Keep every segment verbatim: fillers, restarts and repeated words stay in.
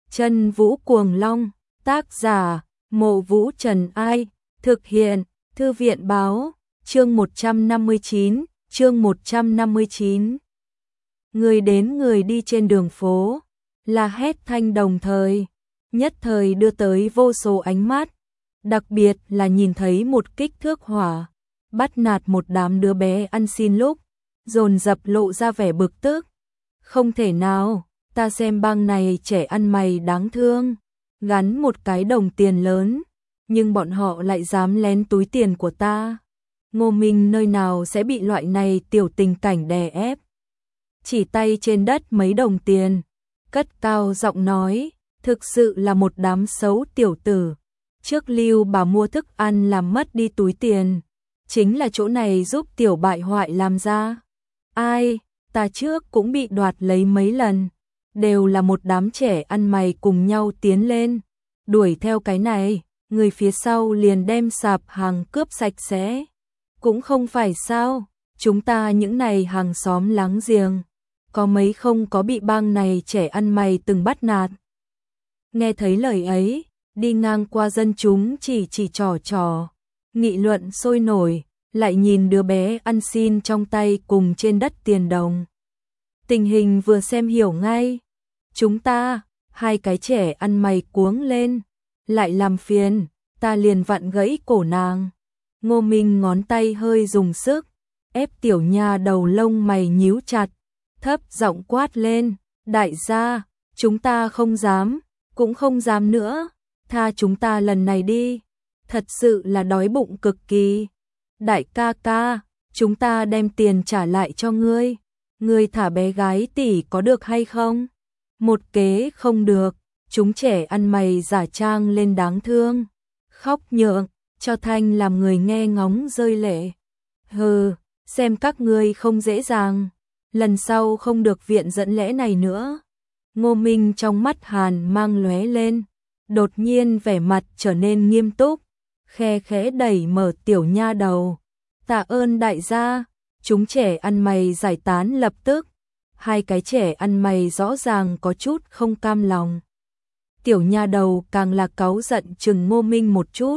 Chân Vũ Cuồng Long, tác giả, Mộ Vũ Trần Ai, thực hiện, Thư viện Báo, chương một trăm năm mươi chín, chương một trăm năm mươi chín. Người đến người đi trên đường phố, là hét thanh đồng thời, nhất thời đưa tới vô số ánh mắt, đặc biệt là nhìn thấy một kích thước hỏa, bắt nạt một đám đứa bé ăn xin lúc, dồn dập lộ ra vẻ bực tức. Không thể nào, ta xem băng này trẻ ăn mày đáng thương, gắn một cái đồng tiền lớn, nhưng bọn họ lại dám lén túi tiền của ta. Ngô Minh nơi nào sẽ bị loại này tiểu tình cảnh đè ép. Chỉ tay trên đất mấy đồng tiền, cất cao giọng nói, thực sự là một đám xấu tiểu tử. Trước lưu bà mua thức ăn làm mất đi túi tiền, chính là chỗ này giúp tiểu bại hoại làm ra. Ai, ta trước cũng bị đoạt lấy mấy lần, đều là một đám trẻ ăn mày cùng nhau tiến lên, đuổi theo cái này, người phía sau liền đem sạp hàng cướp sạch sẽ. Cũng không phải sao, chúng ta những này hàng xóm láng giềng, có mấy không có bị bang này trẻ ăn mày từng bắt nạt. Nghe thấy lời ấy, đi ngang qua dân chúng chỉ chỉ trò trò, nghị luận sôi nổi, lại nhìn đứa bé ăn xin trong tay cùng trên đất tiền đồng. Tình hình vừa xem hiểu ngay, chúng ta, hai cái trẻ ăn mày cuống lên, lại làm phiền, ta liền vặn gãy cổ nàng. Ngô Minh ngón tay hơi dùng sức, ép tiểu nha đầu lông mày nhíu chặt, thấp giọng quát lên, đại gia, chúng ta không dám, cũng không dám nữa, tha chúng ta lần này đi, thật sự là đói bụng cực kỳ. Đại ca ca, chúng ta đem tiền trả lại cho ngươi, ngươi thả bé gái tỷ có được hay không? Một kế không được, chúng trẻ ăn mày giả trang lên đáng thương, khóc nhượng, cho thanh làm người nghe ngóng rơi lệ. Hừ, xem các ngươi không dễ dàng, lần sau không được viện dẫn lẽ này nữa. Ngô Minh trong mắt hàn mang lóe lên, đột nhiên vẻ mặt trở nên nghiêm túc, khe khẽ đẩy mở tiểu nha đầu. Tạ ơn đại gia, chúng trẻ ăn mày giải tán lập tức. Hai cái trẻ ăn mày rõ ràng có chút không cam lòng. Tiểu nha đầu càng là cáu giận chừng Ngô Minh một chút.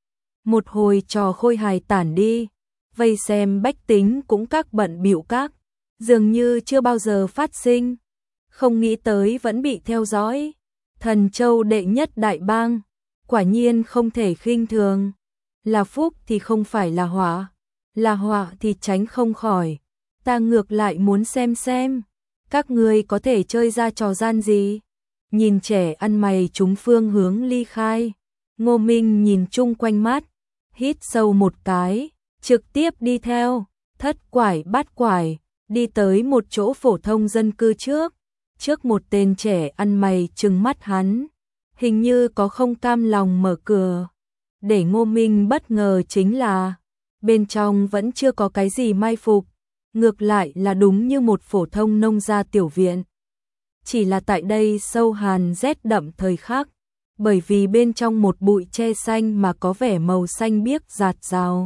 Một hồi trò khôi hài tản đi, vây xem bách tính cũng các bận bịu các, dường như chưa bao giờ phát sinh, không nghĩ tới vẫn bị theo dõi. Thần Châu đệ nhất đại bang, quả nhiên không thể khinh thường, là phúc thì không phải là họa, là họa thì tránh không khỏi. Ta ngược lại muốn xem xem, các ngươi có thể chơi ra trò gian gì. Nhìn trẻ ăn mày chúng phương hướng ly khai, Ngô Minh nhìn chung quanh mắt, hít sâu một cái, trực tiếp đi theo, thất quải bát quải, đi tới một chỗ phổ thông dân cư trước. Trước một tên trẻ ăn mày trừng mắt hắn, hình như có không cam lòng mở cửa. Để Ngô Minh bất ngờ chính là, bên trong vẫn chưa có cái gì mai phục, ngược lại là đúng như một phổ thông nông gia tiểu viện. Chỉ là tại đây sâu hàn rét đậm thời khắc, bởi vì bên trong một bụi tre xanh mà có vẻ màu xanh biếc rạt rào.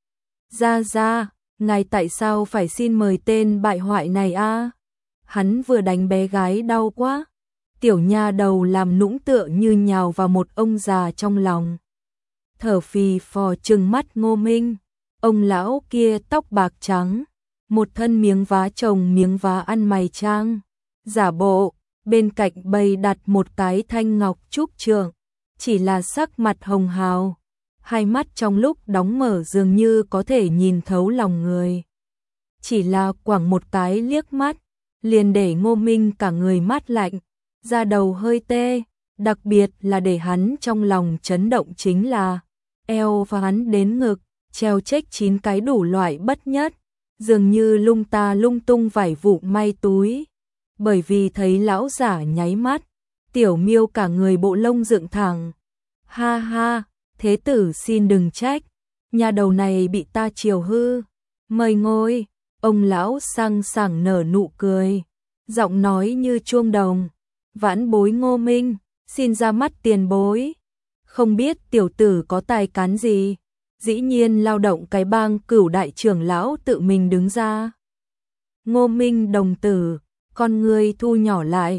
Ra ra, ngài tại sao phải xin mời tên bại hoại này a? Hắn vừa đánh bé gái đau quá. Tiểu nha đầu làm nũng tựa như nhào vào một ông già trong lòng. Thở phì phò trừng mắt Ngô Minh. Ông lão kia tóc bạc trắng, một thân miếng vá chồng miếng vá ăn mày trang, giả bộ, bên cạnh bày đặt một cái thanh ngọc trúc trượng, chỉ là sắc mặt hồng hào, hai mắt trong lúc đóng mở dường như có thể nhìn thấu lòng người. Chỉ là quẳng một cái liếc mắt, liền để Ngô Minh cả người mát lạnh, da đầu hơi tê, đặc biệt là để hắn trong lòng chấn động chính là eo và hắn đến ngực, treo chếch chín cái đủ loại bất nhất, dường như lung ta lung tung vải vụ may túi. Bởi vì thấy lão giả nháy mắt, tiểu miêu cả người bộ lông dựng thẳng. Ha ha, thế tử xin đừng trách, nhà đầu này bị ta chiều hư, mời ngồi. Ông lão sang sảng nở nụ cười, giọng nói như chuông đồng. Vãn bối Ngô Minh, xin ra mắt tiền bối. Không biết tiểu tử có tài cán gì, dĩ nhiên lao động cái bang Cửu đại trưởng lão tự mình đứng ra. Ngô Minh đồng tử, con người thu nhỏ lại,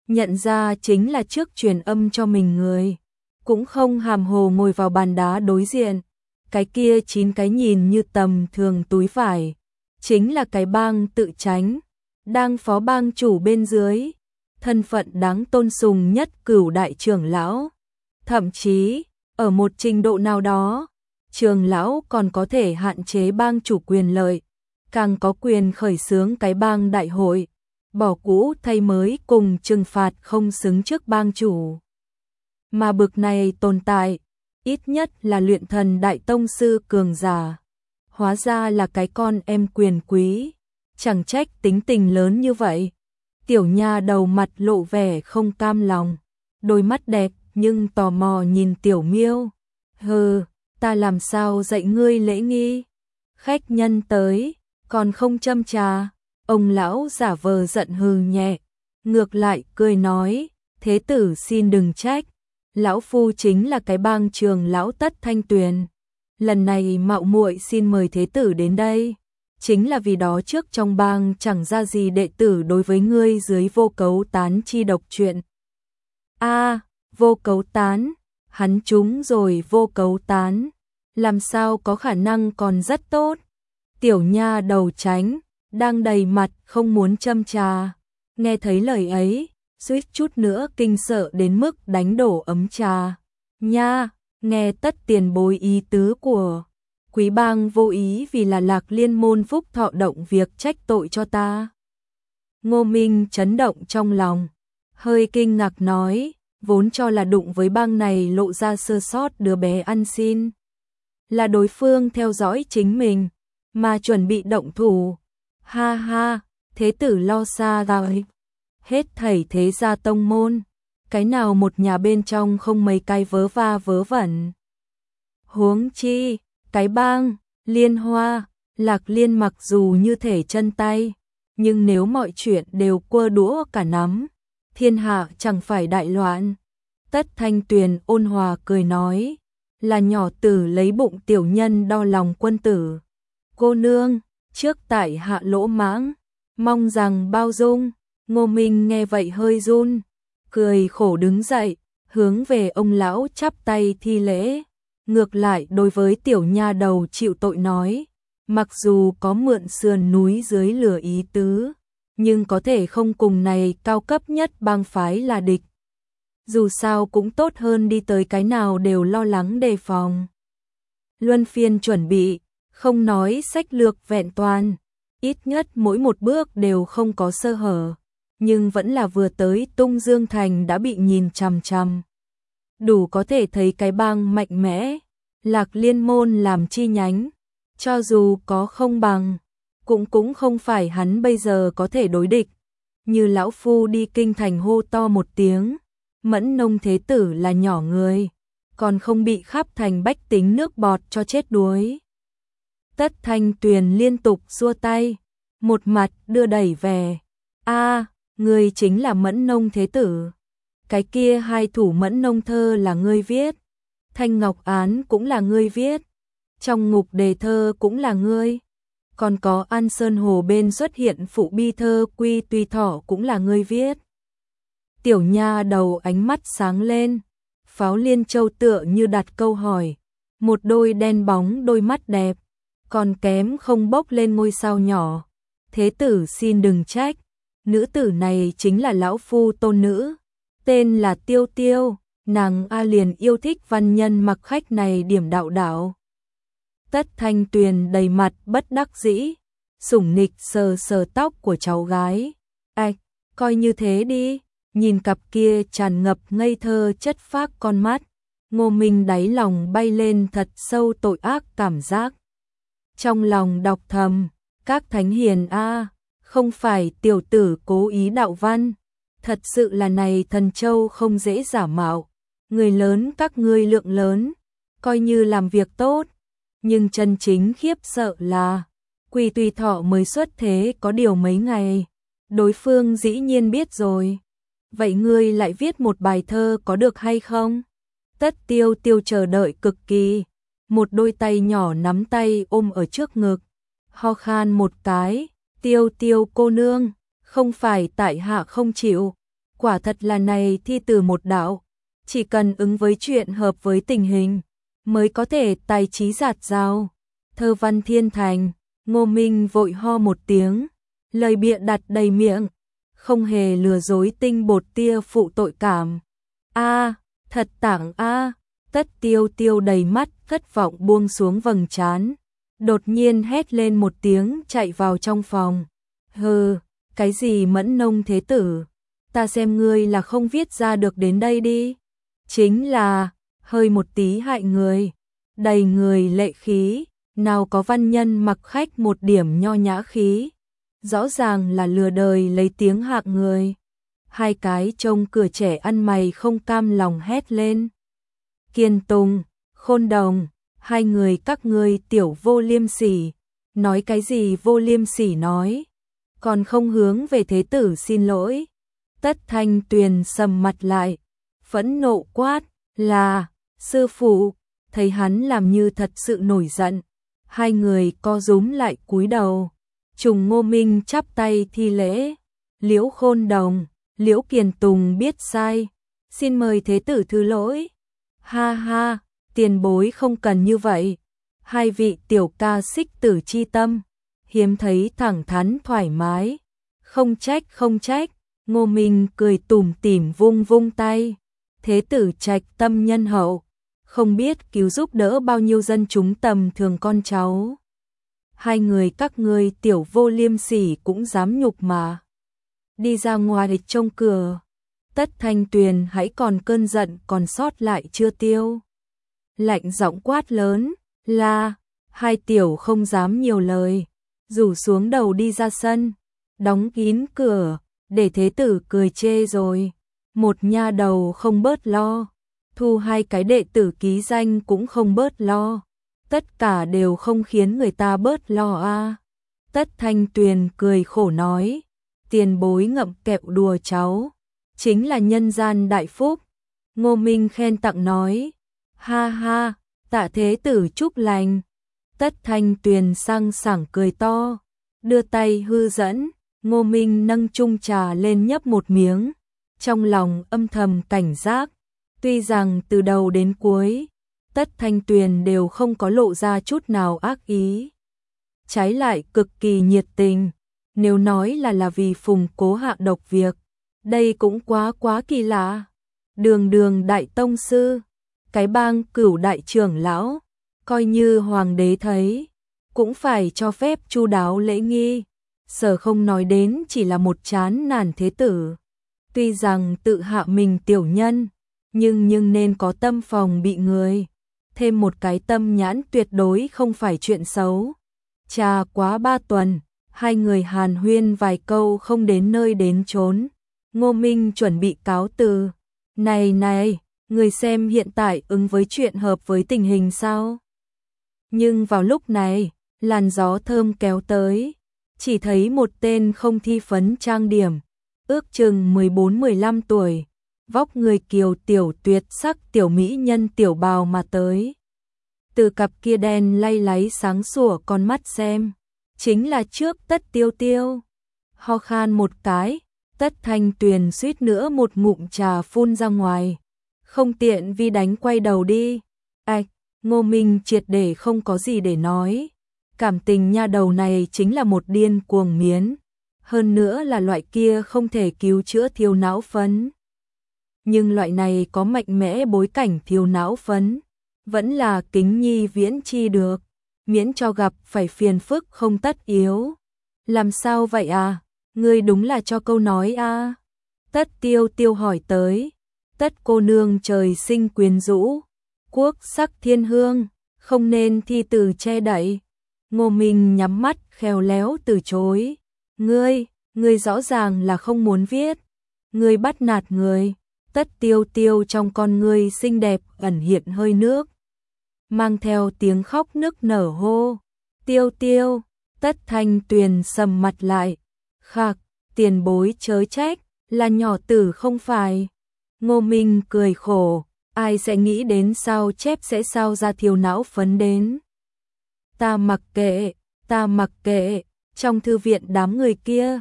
nhận ra chính là trước truyền âm cho mình người, cũng không hàm hồ ngồi vào bàn đá đối diện. Cái kia chín cái nhìn như tầm thường túi vải, chính là cái bang tự tránh, đang phó bang chủ bên dưới, thân phận đáng tôn sùng nhất Cửu đại trưởng lão. Thậm chí, ở một trình độ nào đó, trưởng lão còn có thể hạn chế bang chủ quyền lợi, càng có quyền khởi xướng cái bang đại hội, bỏ cũ thay mới cùng trừng phạt không xứng trước bang chủ. Mà bực này tồn tại, ít nhất là luyện thần đại tông sư cường giả. Hóa ra là cái con em quyền quý, chẳng trách tính tình lớn như vậy. Tiểu nha đầu mặt lộ vẻ không cam lòng, đôi mắt đẹp nhưng tò mò nhìn Tiểu Miêu. Hừ, ta làm sao dạy ngươi lễ nghi? Khách nhân tới, còn không châm trà. Ông lão giả vờ giận hừ nhẹ, ngược lại cười nói, thế tử xin đừng trách. Lão phu chính là cái bang trường lão Tất Thanh Tuyền. Lần này mạo muội xin mời thế tử đến đây, chính là vì đó trước trong bang chẳng ra gì đệ tử đối với ngươi dưới vô cấu tán chi độc chuyện. A, vô cấu tán, hắn trúng rồi vô cấu tán, làm sao có khả năng còn rất tốt. Tiểu nha đầu tránh, đang đầy mặt không muốn châm trà, nghe thấy lời ấy, suýt chút nữa kinh sợ đến mức đánh đổ ấm trà. Nha, nghe Tất tiền bối ý tứ của quý bang vô ý vì là Lạc Liên môn phúc thọ động việc trách tội cho ta. Ngô Minh chấn động trong lòng, hơi kinh ngạc nói, vốn cho là đụng với bang này lộ ra sơ sót đứa bé ăn xin, là đối phương theo dõi chính mình, mà chuẩn bị động thủ. Ha ha, thế tử lo xa rồi. Hết thảy thế gia tông môn, cái nào một nhà bên trong không mấy cái vớ va vớ vẩn. Huống chi, cái bang, Liên Hoa, Lạc Liên mặc dù như thể chân tay, nhưng nếu mọi chuyện đều quơ đũa cả nắm, thiên hạ chẳng phải đại loạn. Tất Thanh Tuyền ôn hòa cười nói, là nhỏ tử lấy bụng tiểu nhân đo lòng quân tử. Cô nương, trước tại hạ lỗ mãng, mong rằng bao dung. Ngô Minh nghe vậy hơi run, cười khổ đứng dậy, hướng về ông lão chắp tay thi lễ. Ngược lại đối với tiểu nha đầu chịu tội nói, mặc dù có mượn sườn núi dưới lửa ý tứ, nhưng có thể không cùng này cao cấp nhất bang phái là địch. Dù sao cũng tốt hơn đi tới cái nào đều lo lắng đề phòng. Luân phiên chuẩn bị, không nói sách lược vẹn toàn, ít nhất mỗi một bước đều không có sơ hở, nhưng vẫn là vừa tới Tung Dương Thành đã bị nhìn chằm chằm. Đủ có thể thấy cái bang mạnh mẽ, Lạc Liên môn làm chi nhánh, cho dù có không bằng, cũng cũng không phải hắn bây giờ có thể đối địch. Như lão phu đi kinh thành hô to một tiếng, Mẫn Nông thế tử là nhỏ người, còn không bị khắp thành bách tính nước bọt cho chết đuối. Tất Thanh Tuyền liên tục xua tay, một mặt đưa đẩy về. A, ngươi chính là Mẫn Nông thế tử. Cái kia hai thủ Mẫn Nông thơ là ngươi viết, Thanh Ngọc Án cũng là ngươi viết, trong ngục đề thơ cũng là ngươi, còn có An Sơn Hồ bên xuất hiện phụ bi thơ Quy Tùy Thọ cũng là ngươi viết. Tiểu nha đầu ánh mắt sáng lên, Pháo Liên Châu tựa như đặt câu hỏi, một đôi đen bóng đôi mắt đẹp, còn kém không bốc lên ngôi sao nhỏ. Thế tử xin đừng trách, nữ tử này chính là lão phu tôn nữ, tên là Tiêu Tiêu, nàng A liền yêu thích văn nhân mặc khách này điểm đạo đạo. Tất Thanh Tuyền đầy mặt bất đắc dĩ, sủng nịch sờ sờ tóc của cháu gái. Ảch, coi như thế đi, nhìn cặp kia tràn ngập ngây thơ chất phác con mắt, Ngô Minh đáy lòng bay lên thật sâu tội ác cảm giác. Trong lòng đọc thầm, các thánh hiền a, không phải tiểu tử cố ý đạo văn, thật sự là này thần châu không dễ giả mạo, người lớn các ngươi lượng lớn, coi như làm việc tốt, nhưng chân chính khiếp sợ là, Quy Tùy Thọ mới xuất thế có điều mấy ngày, đối phương dĩ nhiên biết rồi. Vậy ngươi lại viết một bài thơ có được hay không? Tất Tiêu Tiêu chờ đợi cực kỳ, một đôi tay nhỏ nắm tay ôm ở trước ngực, ho khan một cái, Tiêu Tiêu cô nương, không phải tại hạ không chịu, quả thật là này thi từ một đạo, chỉ cần ứng với chuyện hợp với tình hình, mới có thể tài trí dạt dào, thơ văn thiên thành. Ngô Minh vội ho một tiếng, lời bịa đặt đầy miệng, không hề lừa dối tinh bột tia phụ tội cảm. A, thật tảng a. Tất Tiêu Tiêu đầy mắt thất vọng buông xuống vầng trán, đột nhiên hét lên một tiếng chạy vào trong phòng. Hừ, cái gì Mẫn Nông thế tử, ta xem ngươi là không viết ra được đến đây đi. Chính là, hơi một tí hại người, đầy người lệ khí, nào có văn nhân mặc khách một điểm nho nhã khí. Rõ ràng là lừa đời lấy tiếng hạng người. Hai cái trông cửa trẻ ăn mày không cam lòng hét lên. Kiên Tùng, Khôn Đồng, hai người các ngươi tiểu vô liêm sỉ, nói cái gì vô liêm sỉ nói, còn không hướng về thế tử xin lỗi. Tất Thanh Tuyền sầm mặt lại, phẫn nộ quát, là, sư phụ. Thấy hắn làm như thật sự nổi giận, hai người co rúm lại cúi đầu. Trùng Ngô Minh chắp tay thi lễ, Liễu Khôn Đồng, Liễu Kiền Tùng biết sai, xin mời thế tử thứ lỗi. Ha ha, tiền bối không cần như vậy. Hai vị tiểu ca xích tử chi tâm, hiếm thấy thẳng thắn thoải mái. Không trách không trách, Ngô Minh cười tủm tỉm vung vung tay. Thế tử trạch tâm nhân hậu, không biết cứu giúp đỡ bao nhiêu dân chúng tầm thường con cháu. Hai người các ngươi tiểu vô liêm sỉ cũng dám nhục mà. Đi ra ngoài để trông cửa. Tất Thanh Tuyền hãy còn cơn giận còn sót lại chưa tiêu. Lạnh giọng quát lớn, là, hai tiểu không dám nhiều lời, rủ xuống đầu đi ra sân, đóng kín cửa, để thế tử cười chê rồi. Một nha đầu không bớt lo, thu hai cái đệ tử ký danh cũng không bớt lo, tất cả đều không khiến người ta bớt lo a. À. Tất Thanh Tuyền cười khổ nói, tiền bối ngậm kẹo đùa cháu, chính là nhân gian đại phúc. Ngô Minh khen tặng nói, ha ha, tạ thế tử chúc lành. Tất Thanh Tuyền sang sảng cười to, đưa tay hư dẫn, Ngô Minh nâng chung trà lên nhấp một miếng, trong lòng âm thầm cảnh giác. Tuy rằng từ đầu đến cuối, Tất Thanh Tuyền đều không có lộ ra chút nào ác ý, trái lại cực kỳ nhiệt tình. Nếu nói là là vì Phùng Cố hạ độc việc, đây cũng quá quá kỳ lạ. Đường đường đại tông sư, cái bang cửu đại trưởng lão, coi như hoàng đế thấy, cũng phải cho phép chu đáo lễ nghi. Sở không nói đến chỉ là một chán nản thế tử. Tuy rằng tự hạ mình tiểu nhân, nhưng nhưng nên có tâm phòng bị người. Thêm một cái tâm nhãn tuyệt đối không phải chuyện xấu. Trà quá ba tuần, hai người hàn huyên vài câu không đến nơi đến chốn. Ngô Minh chuẩn bị cáo từ. Này này, người xem hiện tại ứng với chuyện hợp với tình hình sao? Nhưng vào lúc này, làn gió thơm kéo tới, chỉ thấy một tên không thi phấn trang điểm, ước chừng mười bốn mười lăm tuổi, vóc người kiều tiểu tuyệt sắc tiểu mỹ nhân tiểu bào mà tới. Từ cặp kia đen lay láy sáng sủa con mắt xem, chính là trước Tất Tiêu Tiêu. Ho khan một cái, Tất Thanh Tuyền suýt nữa một ngụm trà phun ra ngoài, không tiện vi đánh quay đầu đi. Ảch, Ngô Minh triệt để không có gì để nói. Cảm tình nha đầu này chính là một điên cuồng miến, hơn nữa là loại kia không thể cứu chữa thiếu não phấn. Nhưng loại này có mạnh mẽ bối cảnh thiếu não phấn, vẫn là kính nhi viễn chi được, miễn cho gặp phải phiền phức không tất yếu. Làm sao vậy à? Ngươi đúng là cho câu nói a. À? Tất Tiêu Tiêu hỏi tới. Tất cô nương trời sinh quyến rũ, quốc sắc thiên hương, không nên thi từ che đậy. Ngô Minh nhắm mắt khéo léo từ chối. Ngươi, ngươi rõ ràng là không muốn viết. Ngươi bắt nạt người. Tất Tiêu Tiêu trong con ngươi xinh đẹp ẩn hiện hơi nước, mang theo tiếng khóc nức nở hô. Tiêu Tiêu, Tất Thanh Tuyền sầm mặt lại. Khạc, tiền bối chớ trách, là nhỏ tử không phải. Ngô Minh cười khổ, ai sẽ nghĩ đến sao chép sẽ sao ra thiếu não phấn đến. Ta mặc kệ, ta mặc kệ, trong thư viện đám người kia,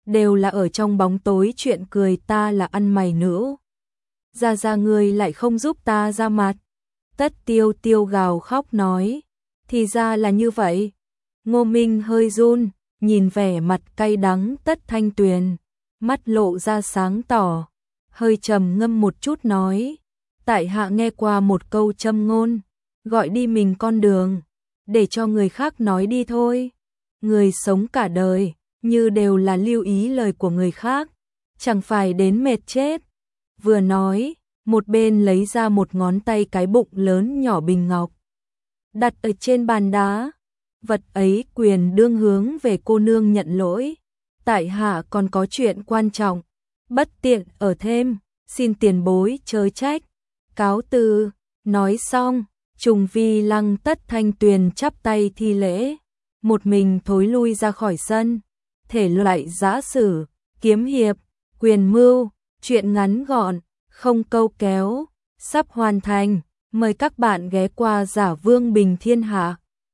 đều là ở trong bóng tối chuyện cười ta là ăn mày nữ. Ra ra ngươi lại không giúp ta ra mặt. Tất Tiêu Tiêu gào khóc nói, thì ra là như vậy. Ngô Minh hơi run, nhìn vẻ mặt cay đắng Tất Thanh Tuyền, mắt lộ ra sáng tỏ, hơi trầm ngâm một chút nói, tại hạ nghe qua một câu châm ngôn, gọi đi mình con đường, để cho người khác nói đi thôi. Người sống cả đời, như đều là lưu ý lời của người khác, chẳng phải đến mệt chết. Vừa nói, một bên lấy ra một ngón tay cái bụng lớn nhỏ bình ngọc, đặt ở trên bàn đá. Vật ấy quyền đương hướng về cô nương nhận lỗi, tại hạ còn có chuyện quan trọng, bất tiện ở thêm, xin tiền bối chớ trách. Cáo từ. Nói xong, Trùng Vi Lăng Tất Thanh Tuyền chắp tay thi lễ, một mình thối lui ra khỏi sân. Thể loại giã sử, kiếm hiệp, quyền mưu, chuyện ngắn gọn, không câu kéo, sắp hoàn thành. Mời các bạn ghé qua Giả Vương Bình Thiên Hạ.